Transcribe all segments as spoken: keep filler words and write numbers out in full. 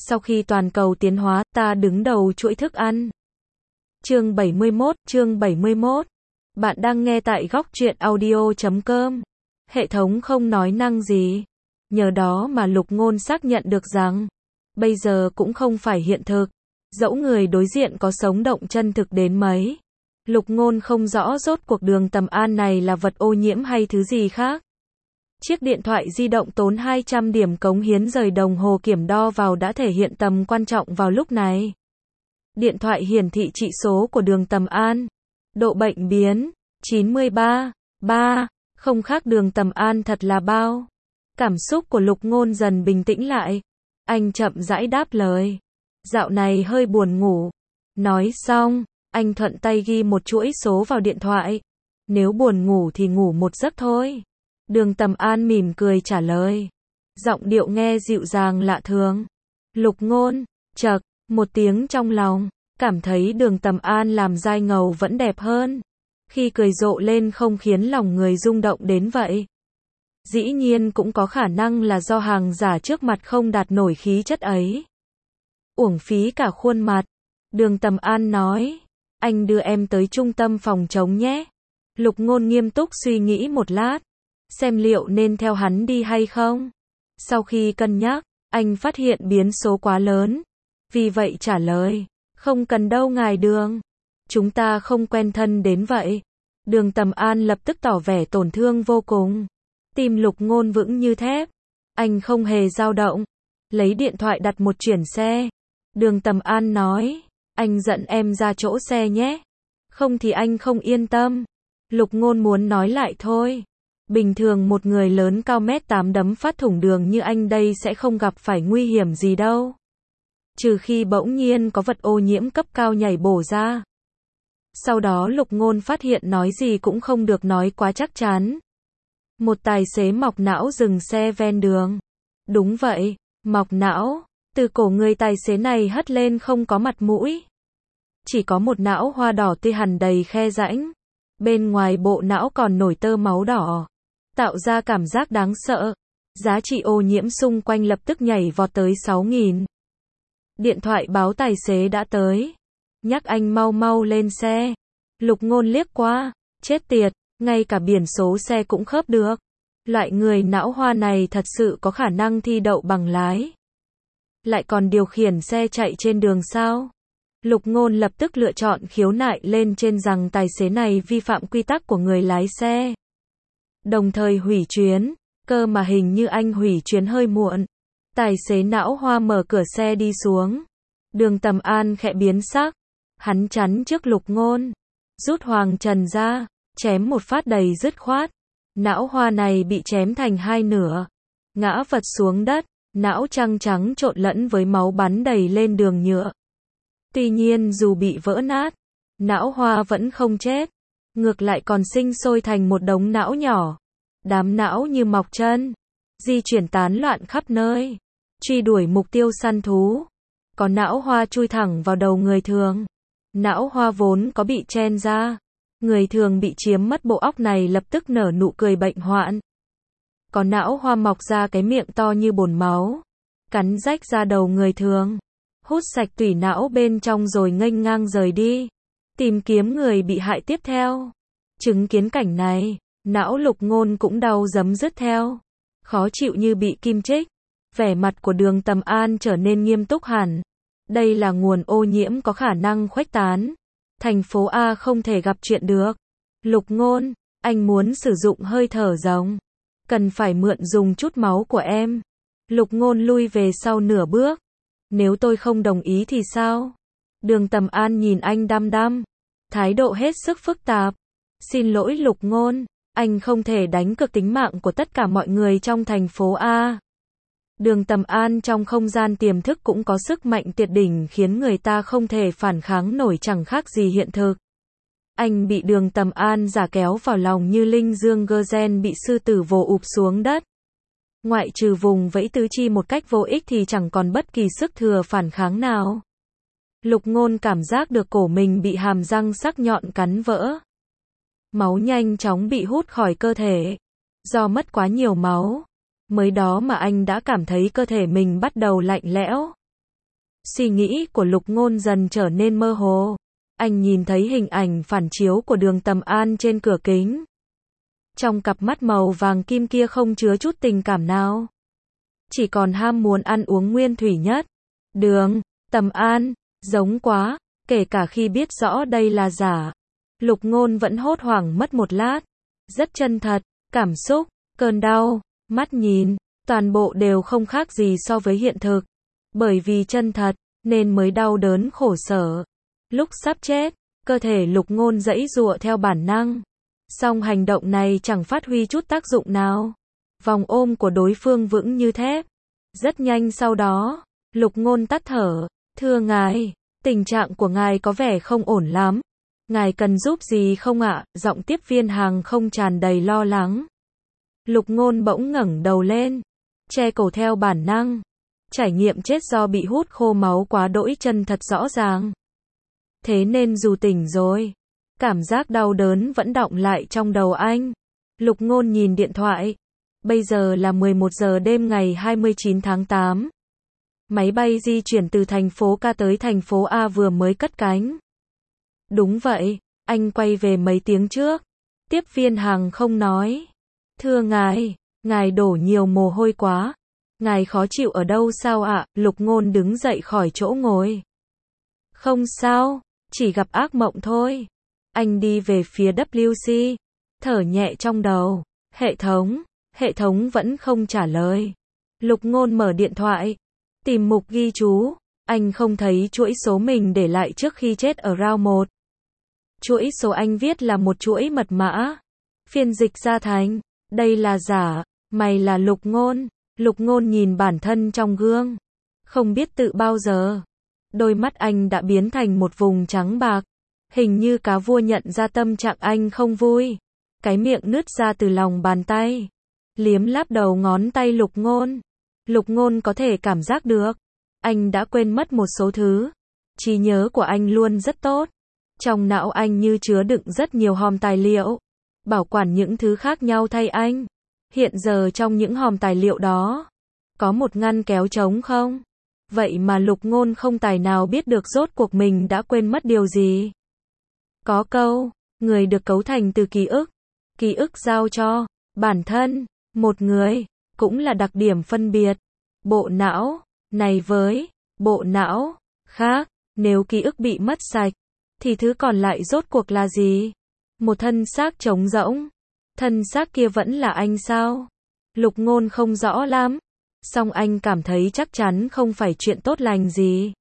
Sau khi toàn cầu tiến hóa, ta đứng đầu chuỗi thức ăn. Chương bảy mươi mốt, chương bảy mươi mốt. Bạn đang nghe tại góc truyện audio chấm com. Hệ thống không nói năng gì. Nhờ đó mà Lục Ngôn xác nhận được rằng, bây giờ cũng không phải hiện thực. Dẫu người đối diện có sống động chân thực đến mấy. Lục Ngôn không rõ rốt cuộc đường Tầm An này là vật ô nhiễm hay thứ gì khác. Chiếc điện thoại di động tốn hai trăm điểm cống hiến rời đồng hồ kiểm đo vào đã thể hiện tầm quan trọng vào lúc này. Điện thoại hiển thị trị số của đường Tầm An. Độ bệnh biến, chín mươi ba, ba, không khác đường Tầm An thật là bao. Cảm xúc của Lục Ngôn dần bình tĩnh lại. Anh chậm rãi đáp lời. Dạo này hơi buồn ngủ. Nói xong, anh thuận tay ghi một chuỗi số vào điện thoại. Nếu buồn ngủ thì ngủ một giấc thôi. Đường Tầm An mỉm cười trả lời. Giọng điệu nghe dịu dàng lạ thường. Lục Ngôn, chậc, một tiếng trong lòng, cảm thấy đường Tầm An làm dai ngầu vẫn đẹp hơn. Khi cười rộ lên không khiến lòng người rung động đến vậy. Dĩ nhiên cũng có khả năng là do hàng giả trước mặt không đạt nổi khí chất ấy. Uổng phí cả khuôn mặt. Đường Tầm An nói. Anh đưa em tới trung tâm phòng chống nhé. Lục Ngôn nghiêm túc suy nghĩ một lát. Xem liệu nên theo hắn đi hay không. Sau khi cân nhắc, anh phát hiện biến số quá lớn. Vì vậy trả lời. Không cần đâu ngài Đường. Chúng ta không quen thân đến vậy. Đường Tầm An lập tức tỏ vẻ tổn thương vô cùng. Tim Lục Ngôn vững như thép. Anh không hề dao động. Lấy điện thoại đặt một chuyển xe. Đường Tầm An nói. Anh dẫn em ra chỗ xe nhé. Không thì anh không yên tâm. Lục Ngôn muốn nói lại thôi. Bình thường một người lớn cao mét tám đấm phát thủng đường như anh đây sẽ không gặp phải nguy hiểm gì đâu. Trừ khi bỗng nhiên có vật ô nhiễm cấp cao nhảy bổ ra. Sau đó Lục Ngôn phát hiện nói gì cũng không được nói quá chắc chắn. Một tài xế mọc não dừng xe ven đường. Đúng vậy, mọc não. Từ cổ người tài xế này hất lên không có mặt mũi. Chỉ có một não hoa đỏ tươi hằn đầy khe rãnh. Bên ngoài bộ não còn nổi tơ máu đỏ. Tạo ra cảm giác đáng sợ. Giá trị ô nhiễm xung quanh lập tức nhảy vọt tới sáu nghìn. Điện thoại báo tài xế đã tới. Nhắc anh mau mau lên xe. Lục Ngôn liếc qua. Chết tiệt, ngay cả biển số xe cũng khớp được. Loại người não hoa này thật sự có khả năng thi đậu bằng lái. Lại còn điều khiển xe chạy trên đường sao? Lục Ngôn lập tức lựa chọn khiếu nại lên trên rằng tài xế này vi phạm quy tắc của người lái xe. Đồng thời hủy chuyến, cơ mà hình như anh hủy chuyến hơi muộn. Tài xế não hoa mở cửa xe đi xuống. Đường Tầm An khẽ biến sắc. Hắn chắn trước Lục Ngôn. Rút hoàng trần ra, chém một phát đầy dứt khoát. Não hoa này bị chém thành hai nửa. Ngã vật xuống đất, não trắng trắng trộn lẫn với máu bắn đầy lên đường nhựa. Tuy nhiên dù bị vỡ nát, não hoa vẫn không chết. Ngược lại còn sinh sôi thành một đống não nhỏ. Đám não như mọc chân. Di chuyển tán loạn khắp nơi. Truy đuổi mục tiêu săn thú. Có não hoa chui thẳng vào đầu người thường. Não hoa vốn có bị chen ra. Người thường bị chiếm mất bộ óc này lập tức nở nụ cười bệnh hoạn. Có não hoa mọc ra cái miệng to như bồn máu. Cắn rách ra đầu người thường. Hút sạch tủy não bên trong rồi nghênh ngang rời đi. Tìm kiếm người bị hại tiếp theo. Chứng kiến cảnh này, não Lục Ngôn cũng đau giấm dứt theo. Khó chịu như bị kim chích. Vẻ mặt của đường Tầm An trở nên nghiêm túc hẳn. Đây là nguồn ô nhiễm có khả năng khuếch tán. Thành phố A không thể gặp chuyện được. Lục Ngôn, anh muốn sử dụng hơi thở rồng. Cần phải mượn dùng chút máu của em. Lục Ngôn lui về sau nửa bước. Nếu tôi không đồng ý thì sao? Đường Tầm An nhìn anh đăm đăm. Thái độ hết sức phức tạp. Xin lỗi Lục Ngôn, anh không thể đánh cược tính mạng của tất cả mọi người trong thành phố A. Đường Tầm An trong không gian tiềm thức cũng có sức mạnh tuyệt đỉnh khiến người ta không thể phản kháng nổi, chẳng khác gì hiện thực. Anh bị đường Tầm An giả kéo vào lòng như linh dương Gergen bị sư tử vồ ụp xuống đất. Ngoại trừ vùng vẫy tứ chi một cách vô ích thì chẳng còn bất kỳ sức thừa phản kháng nào. Lục Ngôn cảm giác được cổ mình bị hàm răng sắc nhọn cắn vỡ. Máu nhanh chóng bị hút khỏi cơ thể. Do mất quá nhiều máu, mới đó mà anh đã cảm thấy cơ thể mình bắt đầu lạnh lẽo. Suy nghĩ của Lục Ngôn dần trở nên mơ hồ. Anh nhìn thấy hình ảnh phản chiếu của Đường Tầm An trên cửa kính. Trong cặp mắt màu vàng kim kia không chứa chút tình cảm nào. Chỉ còn ham muốn ăn uống nguyên thủy nhất. Đường Tầm An, giống quá, kể cả khi biết rõ đây là giả. Lục Ngôn vẫn hốt hoảng mất một lát. Rất chân thật, cảm xúc, cơn đau, mắt nhìn, toàn bộ đều không khác gì so với hiện thực. Bởi vì chân thật, nên mới đau đớn khổ sở. Lúc sắp chết, cơ thể Lục Ngôn giãy giụa theo bản năng. Song hành động này chẳng phát huy chút tác dụng nào. Vòng ôm của đối phương vững như thép. Rất nhanh sau đó, Lục Ngôn tắt thở. Thưa ngài, tình trạng của ngài có vẻ không ổn lắm. Ngài cần giúp gì không ạ? Giọng tiếp viên hàng không tràn đầy lo lắng. Lục Ngôn bỗng ngẩng đầu lên, che cổ theo bản năng. Trải nghiệm chết do bị hút khô máu quá đỗi chân thật rõ ràng. Thế nên dù tỉnh rồi, cảm giác đau đớn vẫn đọng lại trong đầu anh. Lục Ngôn nhìn điện thoại. Bây giờ là mười một giờ đêm ngày hai mươi chín tháng tám. Máy bay di chuyển từ thành phố K tới thành phố A vừa mới cất cánh. Đúng vậy, anh quay về mấy tiếng trước. Tiếp viên hàng không nói. Thưa ngài, ngài đổ nhiều mồ hôi quá. Ngài khó chịu ở đâu sao ạ? Lục Ngôn đứng dậy khỏi chỗ ngồi. Không sao, chỉ gặp ác mộng thôi. Anh đi về phía W C, thở nhẹ trong đầu. Hệ thống, hệ thống vẫn không trả lời. Lục Ngôn mở điện thoại, tìm mục ghi chú. Anh không thấy chuỗi số mình để lại trước khi chết ở round một. Chuỗi số anh viết là một chuỗi mật mã. Phiên dịch ra thành, đây là giả, mày là Lục Ngôn. Lục Ngôn nhìn bản thân trong gương. Không biết tự bao giờ, đôi mắt anh đã biến thành một vùng trắng bạc. Hình như cá vua nhận ra tâm trạng anh không vui. Cái miệng nứt ra từ lòng bàn tay. Liếm láp đầu ngón tay Lục Ngôn. Lục Ngôn có thể cảm giác được. Anh đã quên mất một số thứ. Trí nhớ của anh luôn rất tốt. Trong não anh như chứa đựng rất nhiều hòm tài liệu. Bảo quản những thứ khác nhau thay anh. Hiện giờ trong những hòm tài liệu đó, có một ngăn kéo trống không? Vậy mà Lục Ngôn không tài nào biết được rốt cuộc mình đã quên mất điều gì. Có câu, người được cấu thành từ ký ức. Ký ức giao cho bản thân, một người, cũng là đặc điểm phân biệt. Bộ não này với bộ não khác, nếu ký ức bị mất sạch, thì thứ còn lại rốt cuộc là gì? Một thân xác trống rỗng. Thân xác kia vẫn là anh sao? Lục Ngôn không rõ lắm. Song anh cảm thấy chắc chắn không phải chuyện tốt lành gì.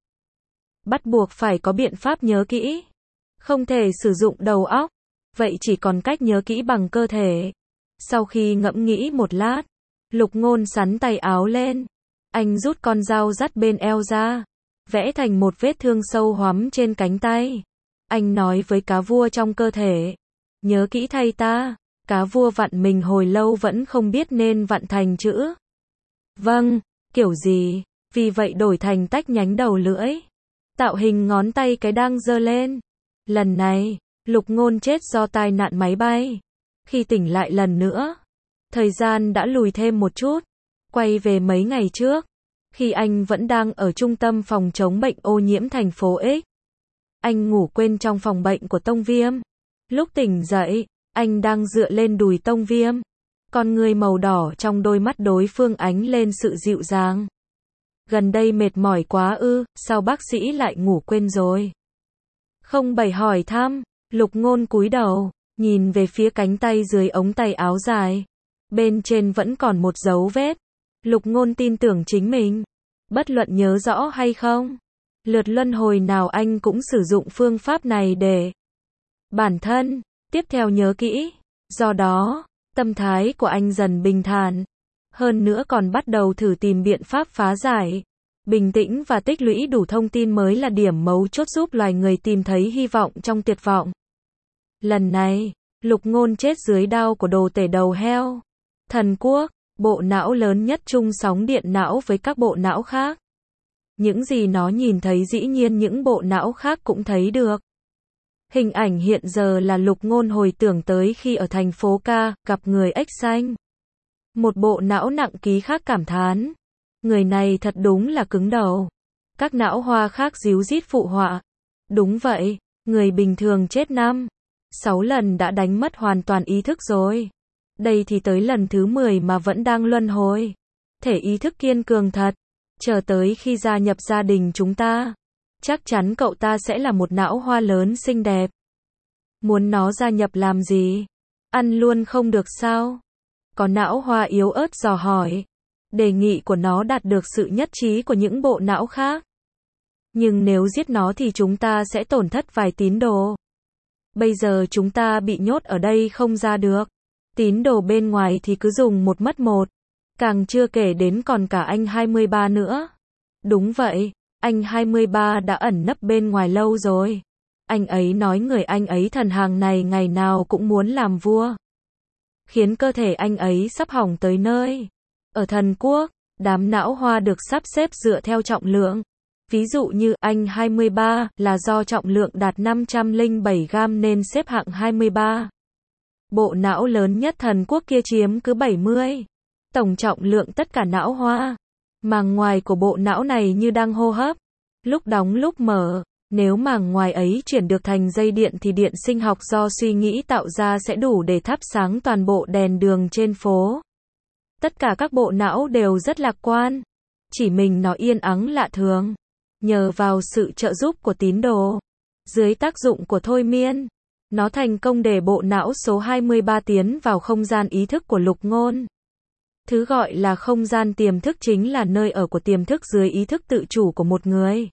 Bắt buộc phải có biện pháp nhớ kỹ. Không thể sử dụng đầu óc. Vậy chỉ còn cách nhớ kỹ bằng cơ thể. Sau khi ngẫm nghĩ một lát, Lục Ngôn xắn tay áo lên. Anh rút con dao dắt bên eo ra, vẽ thành một vết thương sâu hoắm trên cánh tay. Anh nói với cá vua trong cơ thể. Nhớ kỹ thay ta. Cá vua vặn mình hồi lâu vẫn không biết nên vặn thành chữ. Vâng, kiểu gì, vì vậy đổi thành tách nhánh đầu lưỡi. Tạo hình ngón tay cái đang giơ lên. Lần này, Lục Ngôn chết do tai nạn máy bay. Khi tỉnh lại lần nữa, thời gian đã lùi thêm một chút. Quay về mấy ngày trước, khi anh vẫn đang ở trung tâm phòng chống bệnh ô nhiễm thành phố X. Anh ngủ quên trong phòng bệnh của Tông Viêm. Lúc tỉnh dậy, anh đang dựa lên đùi Tông Viêm. Con người màu đỏ trong đôi mắt đối phương ánh lên sự dịu dàng. Gần đây mệt mỏi quá ư, sao bác sĩ lại ngủ quên rồi? Không bày hỏi thăm, Lục Ngôn cúi đầu, nhìn về phía cánh tay dưới ống tay áo dài. Bên trên vẫn còn một dấu vết. Lục Ngôn tin tưởng chính mình. Bất luận nhớ rõ hay không, lượt luân hồi nào anh cũng sử dụng phương pháp này để bản thân, tiếp theo nhớ kỹ. Do đó, tâm thái của anh dần bình thản. Hơn nữa còn bắt đầu thử tìm biện pháp phá giải. Bình tĩnh và tích lũy đủ thông tin mới là điểm mấu chốt giúp loài người tìm thấy hy vọng trong tuyệt vọng. Lần này, Lục Ngôn chết dưới đao của đồ tể đầu heo. Thần quốc, bộ não lớn nhất chung sóng điện não với các bộ não khác. Những gì nó nhìn thấy dĩ nhiên những bộ não khác cũng thấy được. Hình ảnh hiện giờ là Lục Ngôn hồi tưởng tới khi ở thành phố K, gặp người ếch xanh. Một bộ não nặng ký khác cảm thán. Người này thật đúng là cứng đầu. Các não hoa khác ríu rít phụ họa. Đúng vậy, người bình thường chết năm, sáu lần đã đánh mất hoàn toàn ý thức rồi. Đây thì tới lần thứ mười mà vẫn đang luân hồi. Thể ý thức kiên cường thật. Chờ tới khi gia nhập gia đình chúng ta, chắc chắn cậu ta sẽ là một não hoa lớn xinh đẹp. Muốn nó gia nhập làm gì? Ăn luôn không được sao? Có não hoa yếu ớt dò hỏi. Đề nghị của nó đạt được sự nhất trí của những bộ não khác. Nhưng nếu giết nó thì chúng ta sẽ tổn thất vài tín đồ. Bây giờ chúng ta bị nhốt ở đây không ra được. Tín đồ bên ngoài thì cứ dùng một mất một. Càng chưa kể đến còn cả anh hai mươi ba nữa. Đúng vậy, anh hai mươi ba đã ẩn nấp bên ngoài lâu rồi. Anh ấy nói người anh ấy thần hàng này ngày nào cũng muốn làm vua. Khiến cơ thể anh ấy sắp hỏng tới nơi. Ở thần quốc, đám não hoa được sắp xếp dựa theo trọng lượng. Ví dụ như anh hai mươi ba là do trọng lượng đạt năm trăm lẻ bảy gam nên xếp hạng hai mươi ba. Bộ não lớn nhất thần quốc kia chiếm cứ bảy mươi. Tổng trọng lượng tất cả não hoa. Màng ngoài của bộ não này như đang hô hấp. Lúc đóng lúc mở. Nếu màng ngoài ấy chuyển được thành dây điện thì điện sinh học do suy nghĩ tạo ra sẽ đủ để thắp sáng toàn bộ đèn đường trên phố. Tất cả các bộ não đều rất lạc quan. Chỉ mình nó yên ắng lạ thường. Nhờ vào sự trợ giúp của tín đồ, dưới tác dụng của thôi miên, nó thành công để bộ não số hai mươi ba tiến vào không gian ý thức của Lục Ngôn. Thứ gọi là không gian tiềm thức chính là nơi ở của tiềm thức dưới ý thức tự chủ của một người.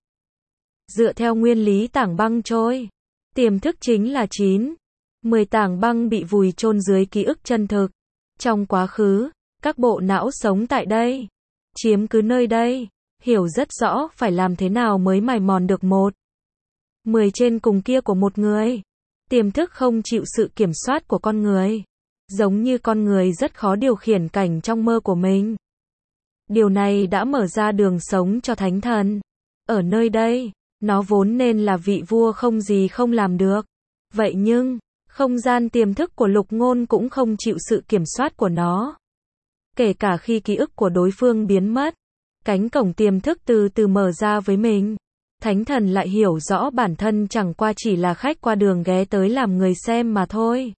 Dựa theo nguyên lý tảng băng trôi, tiềm thức chính là chín, mười tảng băng bị vùi chôn dưới ký ức chân thực. Trong quá khứ, các bộ não sống tại đây, chiếm cứ nơi đây, hiểu rất rõ phải làm thế nào mới mài mòn được một, mười trên cùng kia của một người. Tiềm thức không chịu sự kiểm soát của con người. Giống như con người rất khó điều khiển cảnh trong mơ của mình. Điều này đã mở ra đường sống cho thánh thần. Ở nơi đây, nó vốn nên là vị vua không gì không làm được. Vậy nhưng, không gian tiềm thức của Lục Ngôn cũng không chịu sự kiểm soát của nó. Kể cả khi ký ức của đối phương biến mất, cánh cổng tiềm thức từ từ mở ra với mình. Thánh thần lại hiểu rõ bản thân chẳng qua chỉ là khách qua đường ghé tới làm người xem mà thôi.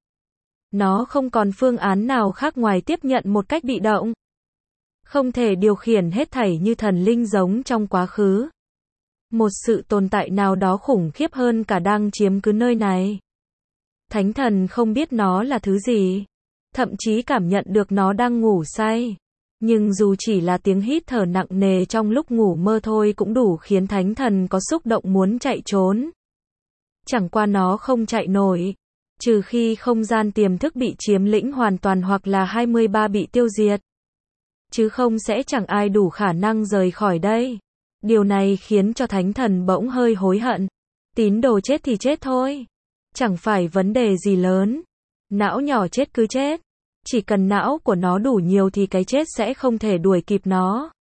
Nó không còn phương án nào khác ngoài tiếp nhận một cách bị động. Không thể điều khiển hết thảy như thần linh giống trong quá khứ. Một sự tồn tại nào đó khủng khiếp hơn cả đang chiếm cứ nơi này. Thánh thần không biết nó là thứ gì. Thậm chí cảm nhận được nó đang ngủ say. Nhưng dù chỉ là tiếng hít thở nặng nề trong lúc ngủ mơ thôi cũng đủ khiến thánh thần có xúc động muốn chạy trốn. Chẳng qua nó không chạy nổi. Trừ khi không gian tiềm thức bị chiếm lĩnh hoàn toàn hoặc là hai mươi ba bị tiêu diệt. Chứ không sẽ chẳng ai đủ khả năng rời khỏi đây. Điều này khiến cho thánh thần bỗng hơi hối hận. Tín đồ chết thì chết thôi. Chẳng phải vấn đề gì lớn. Não nhỏ chết cứ chết. Chỉ cần não của nó đủ nhiều thì cái chết sẽ không thể đuổi kịp nó.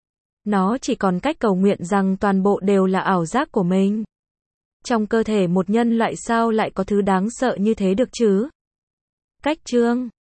Nó chỉ còn cách cầu nguyện rằng toàn bộ đều là ảo giác của mình. Trong cơ thể một nhân loại sao lại có thứ đáng sợ như thế được chứ? Cách chương